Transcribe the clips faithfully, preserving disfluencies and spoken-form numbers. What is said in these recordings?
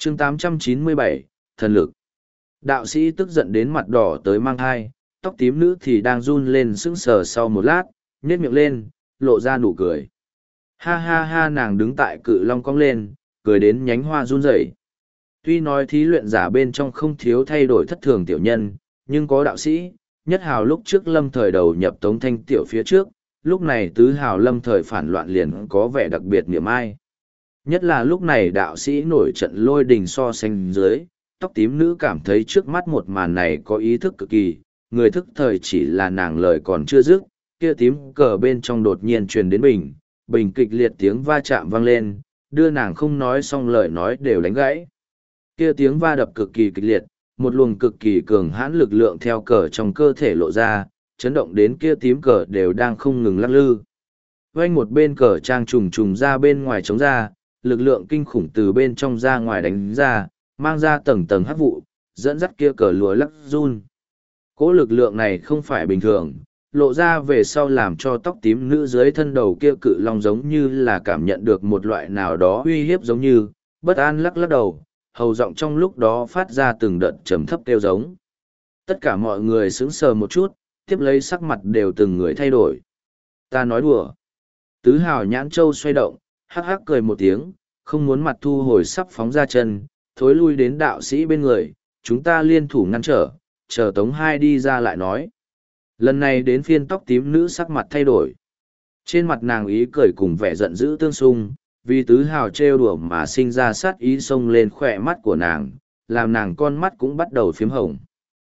chương tám trăm chín mươi bảy, thần lực. Đạo sĩ tức giận đến mặt đỏ tới mang thai, tóc tím nữ thì đang run lên sững sờ sau một lát, nhếch miệng lên, lộ ra nụ cười. Ha ha ha, nàng đứng tại cự long cong lên, cười đến nhánh hoa run rẩy. Tuy nói thí luyện giả bên trong không thiếu thay đổi thất thường tiểu nhân, nhưng có đạo sĩ, nhất hào lúc trước lâm thời đầu nhập Tống Thanh Tiểu phía trước, lúc này tứ hào lâm thời phản loạn liền có vẻ đặc biệt niệm ai. Nhất là lúc này đạo sĩ nổi trận lôi đình so sánh dưới, tóc tím nữ cảm thấy trước mắt một màn này có ý thức cực kỳ, người thức thời chỉ là nàng lời còn chưa dứt, kia tím cờ bên trong đột nhiên truyền đến bình, bình kịch liệt tiếng va chạm vang lên, đưa nàng không nói xong lời nói đều đánh gãy. Kia tiếng va đập cực kỳ kịch liệt, một luồng cực kỳ cường hãn lực lượng theo cờ trong cơ thể lộ ra, chấn động đến kia tím cờ đều đang không ngừng lắc lư. Vanh một bên cờ trang trùng trùng ra bên ngoài chống ra, lực lượng kinh khủng từ bên trong ra ngoài đánh ra, mang ra tầng tầng hắc vụ, dẫn dắt kia cờ lúa lắc run. Cỗ lực lượng này không phải bình thường, lộ ra về sau làm cho tóc tím nữ dưới thân đầu kia cự long giống như là cảm nhận được một loại nào đó uy hiếp giống như, bất an lắc lắc đầu, hầu giọng trong lúc đó phát ra từng đợt trầm thấp kêu giống. Tất cả mọi người sững sờ một chút, tiếp lấy sắc mặt đều từng người thay đổi. Ta nói đùa. Tứ hào nhãn châu xoay động, hắc hắc cười một tiếng, không muốn mặt thu hồi sắp phóng ra chân, thối lui đến đạo sĩ bên người, chúng ta liên thủ ngăn trở, chờ Tống Hai đi ra lại nói. Lần này đến phiên tóc tím nữ sắc mặt thay đổi. Trên mặt nàng ý cười cùng vẻ giận dữ tương xung, vì tứ hào trêu đùa mà sinh ra sát ý xông lên khỏe mắt của nàng, làm nàng con mắt cũng bắt đầu phiếm hồng.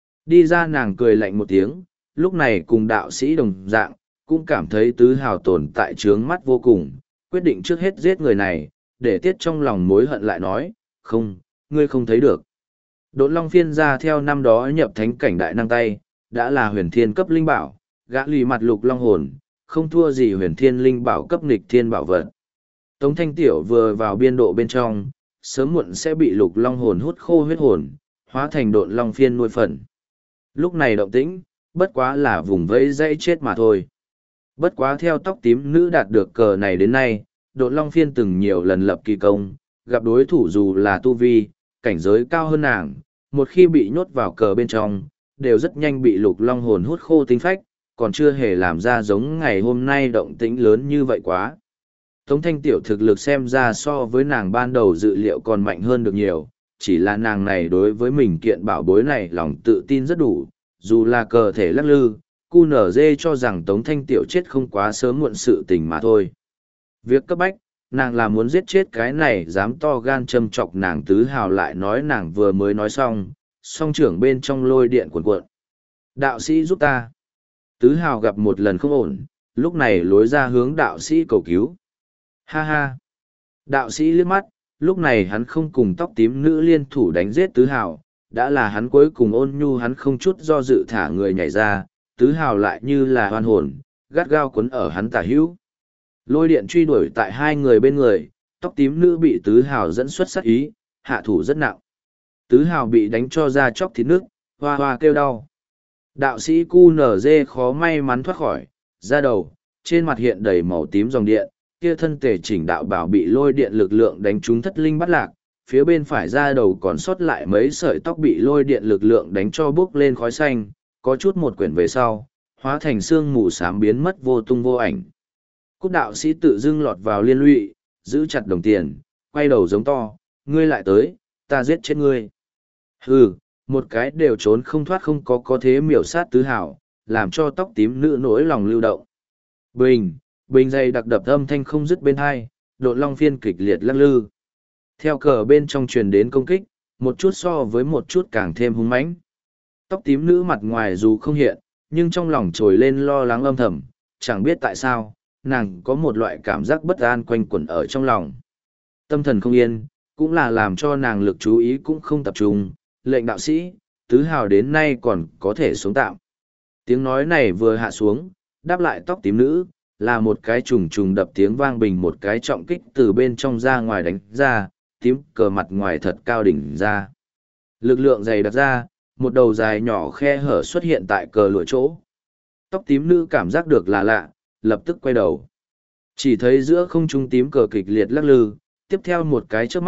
Đi ra nàng cười lạnh một tiếng, lúc này cùng đạo sĩ đồng dạng, cũng cảm thấy tứ hào tồn tại trướng mắt vô cùng, quyết định trước hết giết người này, để tiết trong lòng mối hận lại nói, không, ngươi không thấy được. Độn Long phiên ra theo năm đó nhập thánh cảnh đại năng tay, đã là huyền thiên cấp linh bảo, gã lì mặt lục long hồn, không thua gì huyền thiên linh bảo cấp nghịch thiên bảo vật. Tống Thanh Tiểu vừa vào biên độ bên trong, sớm muộn sẽ bị lục long hồn hút khô huyết hồn, hóa thành độn long phiên nuôi phần. Lúc này động tĩnh, bất quá là vùng vẫy dãy chết mà thôi. Bất quá theo tóc tím nữ đạt được cờ này đến nay, độn long phiên từng nhiều lần lập kỳ công, gặp đối thủ dù là tu vi, cảnh giới cao hơn nàng, một khi bị nhốt vào cờ bên trong, đều rất nhanh bị lục long hồn hút khô tinh phách, còn chưa hề làm ra giống ngày hôm nay động tĩnh lớn như vậy quá. Tống Thanh Tiểu thực lực xem ra so với nàng ban đầu dự liệu còn mạnh hơn được nhiều, chỉ là nàng này đối với mình kiện bảo bối này lòng tự tin rất đủ, dù là cờ thể lắc lư, cu nở dê cho rằng Tống Thanh Tiểu chết không quá sớm muộn sự tình mà thôi. Việc cấp bách, nàng là muốn giết chết cái này dám to gan châm chọc nàng tứ hào lại nói nàng vừa mới nói xong, song trưởng bên trong lôi điện cuộn cuộn. Đạo sĩ giúp ta. Tứ hào gặp một lần không ổn, lúc này lối ra hướng đạo sĩ cầu cứu. Ha ha. Đạo sĩ liếc mắt, lúc này hắn không cùng tóc tím nữ liên thủ đánh giết tứ hào, đã là hắn cuối cùng ôn nhu hắn không chút do dự thả người nhảy ra, tứ hào lại như là hoan hồn, gắt gao quấn ở hắn tả hữu. Lôi điện truy đuổi tại hai người bên người, tóc tím nữ bị tứ hào dẫn xuất sát ý, hạ thủ rất nặng. Tứ hào bị đánh cho ra chóc thịt nước, hoa hoa kêu đau. Đạo sĩ cu nở dê khó may mắn thoát khỏi, ra đầu, trên mặt hiện đầy màu tím dòng điện, kia thân thể chỉnh đạo bảo bị lôi điện lực lượng đánh trúng thất linh bắt lạc, phía bên phải ra đầu còn sót lại mấy sợi tóc bị lôi điện lực lượng đánh cho bốc lên khói xanh, có chút một quyển về sau, hóa thành xương mù xám biến mất vô tung vô ảnh. Cúc đạo sĩ tự dưng lọt vào liên lụy, giữ chặt đồng tiền, quay đầu giống to, ngươi lại tới, ta giết chết ngươi. Hừ, một cái đều trốn không thoát không có có thế miểu sát tứ hảo, làm cho tóc tím nữ nỗi lòng lưu động. Bình, bình dày đặc đập âm thanh không dứt bên hai, độn long phiên kịch liệt lắc lư. Theo cờ bên trong truyền đến công kích, một chút so với một chút càng thêm hung mãnh. Tóc tím nữ mặt ngoài dù không hiện, nhưng trong lòng trồi lên lo lắng âm thầm, chẳng biết tại sao, nàng có một loại cảm giác bất an quanh quẩn ở trong lòng. Tâm thần không yên, cũng là làm cho nàng lực chú ý cũng không tập trung, lệnh đạo sĩ, tứ hào đến nay còn có thể sống tạm. Tiếng nói này vừa hạ xuống, đáp lại tóc tím nữ, là một cái trùng trùng đập tiếng vang bình một cái trọng kích từ bên trong ra ngoài đánh ra, tím cờ mặt ngoài thật cao đỉnh ra. Lực lượng dày đặc ra, một đầu dài nhỏ khe hở xuất hiện tại cờ lụa chỗ. Tóc tím nữ cảm giác được là lạ, lập tức quay đầu. Chỉ thấy giữa không trung tím cờ kịch liệt lắc lư, tiếp theo một cái trước mắt,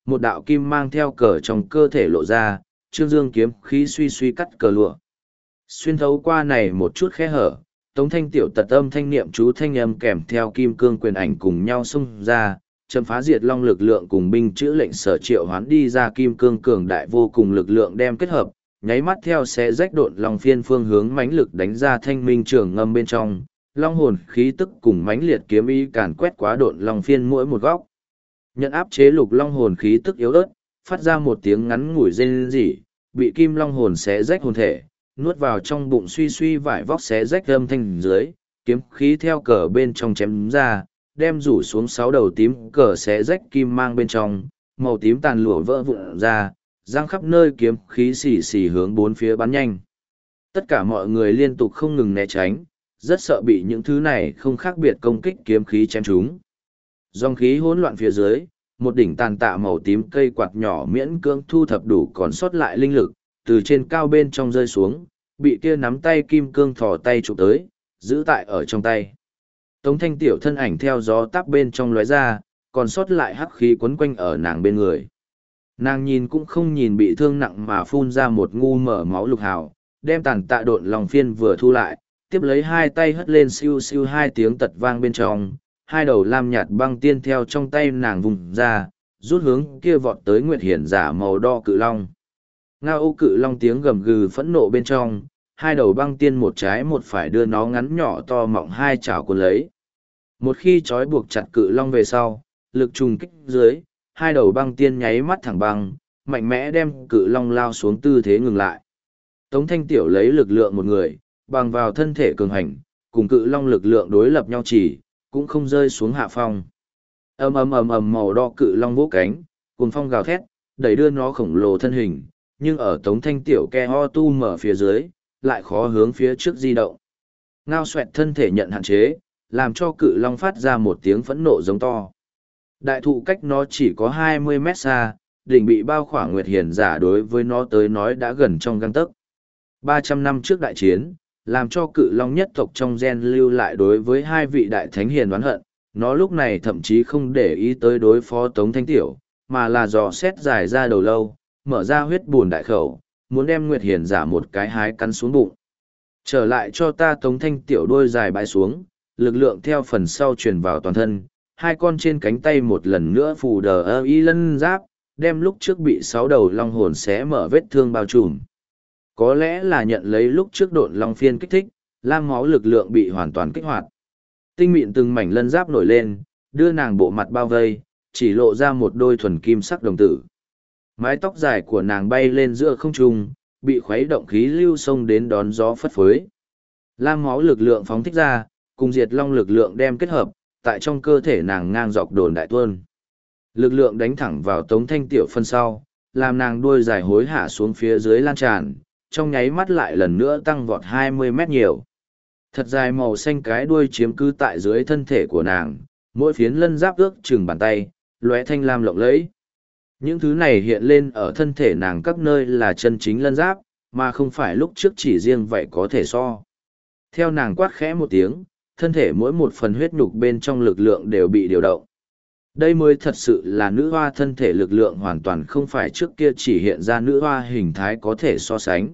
một đạo kim mang theo cờ trong cơ thể lộ ra, Trương Dương kiếm khí suy suy cắt cờ lụa. Xuyên thấu qua này một chút khe hở, Tống Thanh Tiểu tật âm thanh niệm chú thanh âm kèm theo kim cương quyền ảnh cùng nhau xông ra, châm phá diệt long lực lượng cùng binh chữ lệnh sở triệu hoán đi ra kim cương cường đại vô cùng lực lượng đem kết hợp, nháy mắt theo xé rách độn long phiên phương hướng mãnh lực đánh ra thanh minh trường ngâm bên trong, long hồn khí tức cùng mãnh liệt kiếm ý càn quét quá độn long phiên mỗi một góc. Nhận áp chế lục long hồn khí tức yếu ớt, phát ra một tiếng ngắn ngủi rên rỉ, bị kim long hồn xé rách hồn thể, nuốt vào trong bụng suy suy vải vóc xé rách âm thanh dưới, kiếm khí theo cờ bên trong chém ra, đem rủ xuống sáu đầu tím cờ xé rách kim mang bên trong, màu tím tàn lụa vỡ vụn ra, giang khắp nơi kiếm khí xì xì hướng bốn phía bắn nhanh. Tất cả mọi người liên tục không ngừng né tránh, rất sợ bị những thứ này không khác biệt công kích kiếm khí chém chúng. Dòng khí hỗn loạn phía dưới, một đỉnh tàn tạ màu tím cây quạt nhỏ miễn cưỡng thu thập đủ còn sót lại linh lực, từ trên cao bên trong rơi xuống, bị kia nắm tay kim cương thò tay chụp tới, giữ tại ở trong tay. Tống Thanh Tiểu thân ảnh theo gió táp bên trong lóe ra, còn sót lại hắc khí quấn quanh ở nàng bên người. Nàng nhìn cũng không nhìn bị thương nặng mà phun ra một ngu mở máu lục hào, đem tàn tạ độn lòng phiên vừa thu lại, tiếp lấy hai tay hất lên siêu siêu hai tiếng tật vang bên trong, hai đầu lam nhạt băng tiên theo trong tay nàng vùng ra, rút hướng kia vọt tới nguyệt hiển giả màu đo cự long. Ngao ô cự long tiếng gầm gừ phẫn nộ bên trong, hai đầu băng tiên một trái một phải đưa nó ngắn nhỏ to mọng hai chảo cuốn lấy. Một khi trói buộc chặt cự long về sau, lực trùng kích dưới, hai đầu băng tiên nháy mắt thẳng băng, mạnh mẽ đem cự long lao xuống tư thế ngừng lại. Tống Thanh Tiểu lấy lực lượng một người, bằng vào thân thể cường hành, cùng cự long lực lượng đối lập nhau chỉ, cũng không rơi xuống hạ phong. Ầm ầm ầm ầm màu đo cự long vỗ cánh, cùng phong gào thét, đẩy đưa nó khổng lồ thân hình, nhưng ở Tống Thanh Tiểu ke ho tu mở phía dưới, lại khó hướng phía trước di động. Ngao xoẹt thân thể nhận hạn chế, làm cho cự long phát ra một tiếng phẫn nộ giống to. Đại thụ cách nó chỉ có hai mươi mét xa, đỉnh bị bao khỏa nguyệt hiển giả đối với nó tới nói đã gần trong gang tấc. ba trăm năm trước đại chiến, làm cho cự long nhất tộc trong gen lưu lại đối với hai vị đại thánh hiền oán hận, nó lúc này thậm chí không để ý tới đối phó Tống Thanh Tiểu, mà là dò xét dài ra đầu lâu, mở ra huyết bùn đại khẩu, muốn đem nguyệt hiển giả một cái hái cắn xuống bụng. Trở lại cho ta Tống Thanh Tiểu đôi dài bãi xuống, lực lượng theo phần sau truyền vào toàn thân, hai con trên cánh tay một lần nữa phù đờ ơ y lân giáp, đem lúc trước bị sáu đầu long hồn xé mở vết thương bao trùm. Có lẽ là nhận lấy lúc trước độn long phiên kích thích, lam máu lực lượng bị hoàn toàn kích hoạt. Tinh mịn từng mảnh lân giáp nổi lên, đưa nàng bộ mặt bao vây, chỉ lộ ra một đôi thuần kim sắc đồng tử. Mái tóc dài của nàng bay lên giữa không trung, bị khuấy động khí lưu xông đến đón gió phất phới. Lam máu lực lượng phóng thích ra, cùng diệt long lực lượng đem kết hợp, tại trong cơ thể nàng ngang dọc đồn đại tuôn. Lực lượng đánh thẳng vào Tống Thanh Tiểu phân sau, làm nàng đuôi dài hối hạ xuống phía dưới lan tràn, trong nháy mắt lại lần nữa tăng vọt hai mươi mét nhiều. Thật dài màu xanh cái đuôi chiếm cứ tại dưới thân thể của nàng, mỗi phiến lân giáp ước chừng bàn tay, lóe thanh lam lộng lẫy. Những thứ này hiện lên ở thân thể nàng các nơi là chân chính lân giáp, mà không phải lúc trước chỉ riêng vậy có thể so. Theo nàng quát khẽ một tiếng, thân thể mỗi một phần huyết nhục bên trong lực lượng đều bị điều động. Đây mới thật sự là nữ hoa thân thể lực lượng hoàn toàn không phải trước kia chỉ hiện ra nữ hoa hình thái có thể so sánh.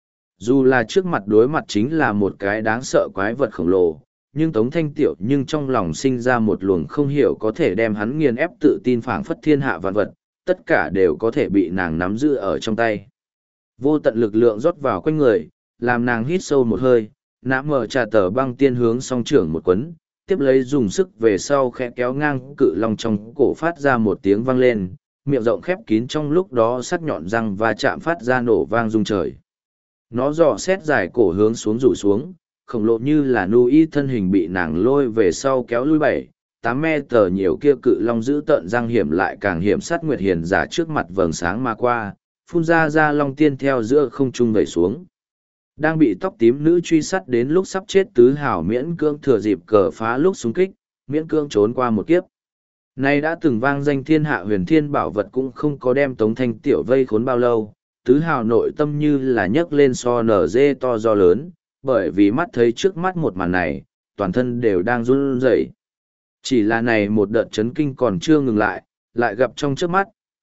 Dù là trước mặt đối mặt chính là một cái đáng sợ quái vật khổng lồ, nhưng Tống Thanh Tiểu nhưng trong lòng sinh ra một luồng không hiểu có thể đem hắn nghiền ép tự tin phảng phất thiên hạ vạn vật, tất cả đều có thể bị nàng nắm giữ ở trong tay. Vô tận lực lượng rót vào quanh người, làm nàng hít sâu một hơi, nã mở trà tờ băng tiên hướng song trưởng một quấn, tiếp lấy dùng sức về sau khẽ kéo ngang cự long trong cổ phát ra một tiếng vang lên, miệng rộng khép kín trong lúc đó sắc nhọn răng và chạm phát ra nổ vang rung trời. Nó dò xét dài cổ hướng xuống rủ xuống, khổng lồ như là nu y thân hình bị nàng lôi về sau kéo lui bảy, tám me tờ nhiều kia cự long giữ tợn răng hiểm lại càng hiểm sát nguyệt hiền giả trước mặt vầng sáng mà qua, phun ra ra long tiên theo giữa không trung vẩy xuống. Đang bị tóc tím nữ truy sát đến lúc sắp chết tứ hào miễn cưỡng thừa dịp cờ phá lúc xung kích, miễn cưỡng trốn qua một kiếp. Nay đã từng vang danh thiên hạ huyền thiên bảo vật cũng không có đem Tống Thanh Tiểu vây khốn bao lâu, tứ hào nội tâm như là nhấc lên so nở dê to do lớn, bởi vì mắt thấy trước mắt một màn này, toàn thân đều đang run rẩy. Chỉ là này một đợt chấn kinh còn chưa ngừng lại, lại gặp trong trước mắt,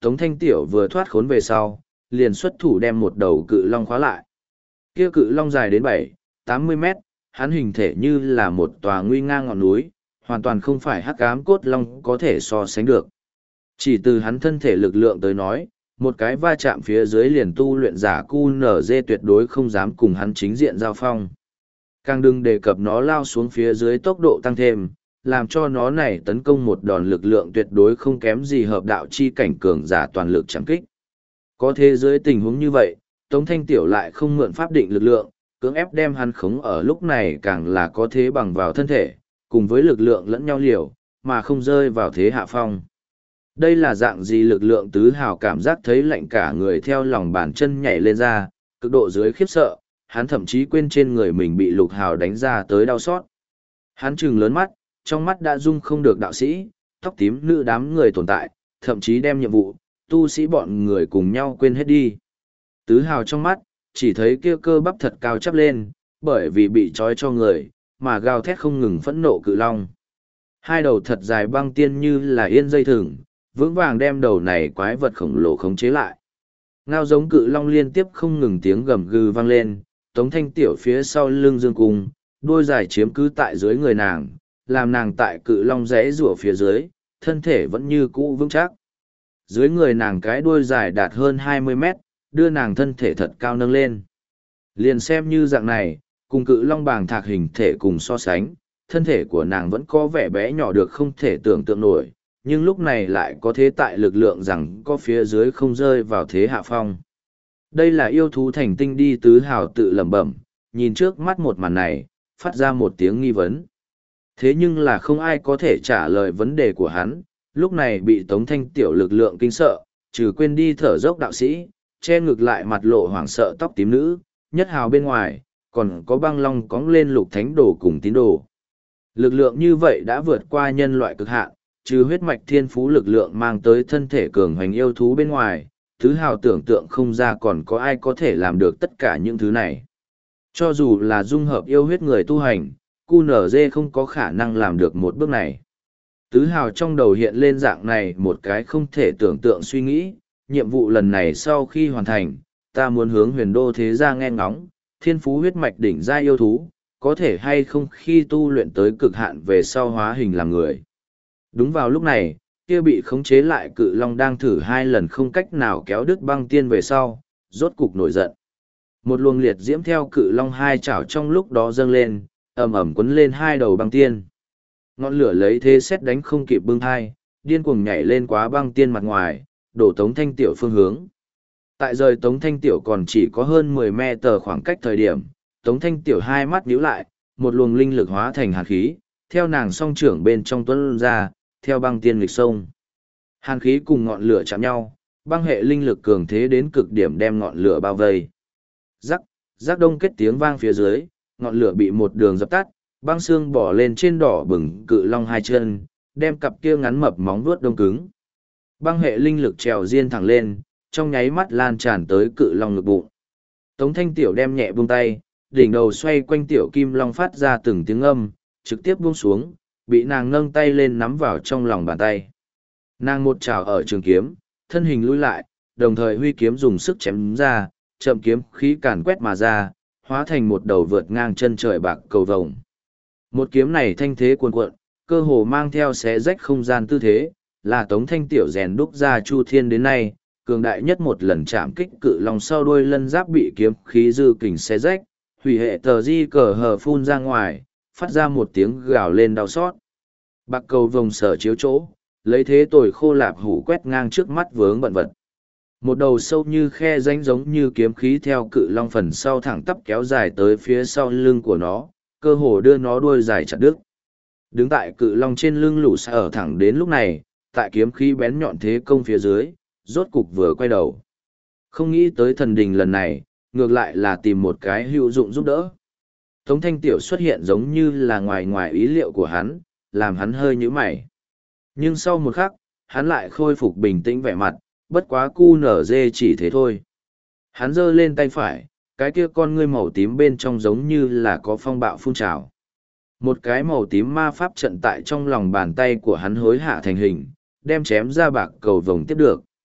Tống Thanh Tiểu vừa thoát khốn về sau, liền xuất thủ đem một đầu cự long khóa lại. Kia cự long dài đến bảy, tám mươi mét, hắn hình thể như là một tòa nguy ngang ngọn núi, hoàn toàn không phải hắc ám cốt long có thể so sánh được. Chỉ từ hắn thân thể lực lượng tới nói, một cái va chạm phía dưới liền tu luyện giả cu nở dê tuyệt đối không dám cùng hắn chính diện giao phong. Càng đừng đề cập nó lao xuống phía dưới tốc độ tăng thêm, làm cho nó này tấn công một đòn lực lượng tuyệt đối không kém gì hợp đạo chi cảnh cường giả toàn lực chẳng kích. Có thế giới tình huống như vậy, Tống Thanh Tiểu lại không mượn pháp định lực lượng, cưỡng ép đem hắn khống ở lúc này càng là có thế bằng vào thân thể, cùng với lực lượng lẫn nhau liều, mà không rơi vào thế hạ phong. Đây là dạng gì lực lượng tứ hào cảm giác thấy lạnh cả người theo lòng bàn chân nhảy lên ra, cực độ dưới khiếp sợ, hắn thậm chí quên trên người mình bị lục hào đánh ra tới đau xót. Hắn trừng lớn mắt, trong mắt đã dung không được đạo sĩ, tóc tím nữ đám người tồn tại, thậm chí đem nhiệm vụ, tu sĩ bọn người cùng nhau quên hết đi. Tứ hào trong mắt, chỉ thấy kia cơ bắp thật cao chắp lên, bởi vì bị trói cho người, mà gào thét không ngừng phẫn nộ cự long. Hai đầu thật dài băng tiên như là yên dây thừng, vững vàng đem đầu này quái vật khổng lồ khống chế lại. Ngao giống cự long liên tiếp không ngừng tiếng gầm gừ vang lên, Tống Thanh Tiểu phía sau lưng dương cung, đuôi dài chiếm cứ tại dưới người nàng, làm nàng tại cự long rẽ rủa phía dưới, thân thể vẫn như cũ vững chắc. Dưới người nàng cái đuôi dài đạt hơn hai mươi mét, đưa nàng thân thể thật cao nâng lên. Liền xem như dạng này, cùng cự long bàng thạc hình thể cùng so sánh, thân thể của nàng vẫn có vẻ bé nhỏ được không thể tưởng tượng nổi, nhưng lúc này lại có thế tại lực lượng rằng có phía dưới không rơi vào thế hạ phong. Đây là yêu thú thành tinh đi tứ hào tự lẩm bẩm, nhìn trước mắt một màn này, phát ra một tiếng nghi vấn. Thế nhưng là không ai có thể trả lời vấn đề của hắn, lúc này bị Tống Thanh Tiểu lực lượng kinh sợ, trừ quên đi thở dốc đạo sĩ, che ngực lại mặt lộ hoảng sợ tóc tím nữ, nhất hào bên ngoài, còn có băng long cóng lên lục thánh đồ cùng tín đồ. Lực lượng như vậy đã vượt qua nhân loại cực hạn, trừ huyết mạch thiên phú lực lượng mang tới thân thể cường hoành yêu thú bên ngoài, thứ hào tưởng tượng không ra còn có ai có thể làm được tất cả những thứ này. Cho dù là dung hợp yêu huyết người tu hành, cu nở dê không có khả năng làm được một bước này. Tứ hào trong đầu hiện lên dạng này một cái không thể tưởng tượng suy nghĩ, nhiệm vụ lần này sau khi hoàn thành, ta muốn hướng huyền đô thế gia nghe ngóng, thiên phú huyết mạch đỉnh gia yêu thú, có thể hay không khi tu luyện tới cực hạn về sau hóa hình làm người. Đúng vào lúc này, kia bị khống chế lại cự long đang thử hai lần không cách nào kéo đứt băng tiên về sau, rốt cục nổi giận. Một luồng liệt diễm theo cự long hai chảo trong lúc đó dâng lên, ầm ầm quấn lên hai đầu băng tiên. Ngọn lửa lấy thế xét đánh không kịp bưng hai, điên cuồng nhảy lên quá băng tiên mặt ngoài, đổ Tống Thanh Tiểu phương hướng. Tại rời Tống Thanh Tiểu còn chỉ có hơn mười mét tờ khoảng cách thời điểm, Tống Thanh Tiểu hai mắt nhíu lại, một luồng linh lực hóa thành hàn khí, theo nàng song trưởng bên trong tuấn ra, theo băng tiên lịch sông. Hàn khí cùng ngọn lửa chạm nhau, băng hệ linh lực cường thế đến cực điểm đem ngọn lửa bao vây. Rắc, rắc đông kết tiếng vang phía dưới, ngọn lửa bị một đường dập tắt, băng xương bỏ lên trên đỏ bừng cự long hai chân, đem cặp kia ngắn mập móng vuốt đông cứng. Băng hệ linh lực trèo diên thẳng lên, trong nháy mắt lan tràn tới cự long ngực bụng. Tống Thanh Tiểu đem nhẹ buông tay, đỉnh đầu xoay quanh tiểu kim long phát ra từng tiếng âm, trực tiếp buông xuống, bị nàng nâng tay lên nắm vào trong lòng bàn tay. Nàng một chảo ở trường kiếm, thân hình lùi lại, đồng thời huy kiếm dùng sức chém ra, chậm kiếm khí càn quét mà ra, hóa thành một đầu vượt ngang chân trời bạc cầu vồng. Một kiếm này thanh thế cuồn cuộn, cơ hồ mang theo xé rách không gian tư thế, là Tống Thanh Tiểu rèn đúc ra Chu Thiên đến nay, cường đại nhất một lần chạm kích cự long sau đuôi lân giáp bị kiếm khí dư kình xé rách, hủy hệ tờ di cờ hờ phun ra ngoài, phát ra một tiếng gào lên đau xót. Bạc cầu vồng sở chiếu chỗ, lấy thế tồi khô lạp hủ quét ngang trước mắt vướng bận vật. Một đầu sâu như khe rãnh giống như kiếm khí theo cự long phần sau thẳng tắp kéo dài tới phía sau lưng của nó, cơ hồ đưa nó đuôi dài chặt đứt. Đứng tại cự long trên lưng lũ xa ở thẳng đến lúc này, tại kiếm khí bén nhọn thế công phía dưới, rốt cục vừa quay đầu. Không nghĩ tới thần đình lần này, ngược lại là tìm một cái hữu dụng giúp đỡ. Tống Thanh Tiểu xuất hiện giống như là ngoài ngoài ý liệu của hắn, làm hắn hơi nhíu mày. Nhưng sau một khắc, hắn lại khôi phục bình tĩnh vẻ mặt, bất quá cu nở dê chỉ thế thôi. Hắn giơ lên tay phải, cái kia con ngươi màu tím bên trong giống như là có phong bạo phun trào. Một cái màu tím ma pháp trận tại trong lòng bàn tay của hắn hối hạ thành hình, đem chém ra bạc cầu vồng tiếp được.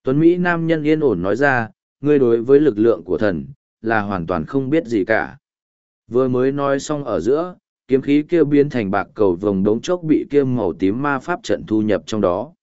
Tuấn Mỹ nam nhân yên ổn nói ra, ngươi đối với lực lượng của thần, là hoàn toàn không biết gì cả. Vừa mới nói xong ở giữa, kiếm khí kia biến thành bạc cầu vồng đống chốc bị kia màu tím ma pháp trận thu nhập trong đó.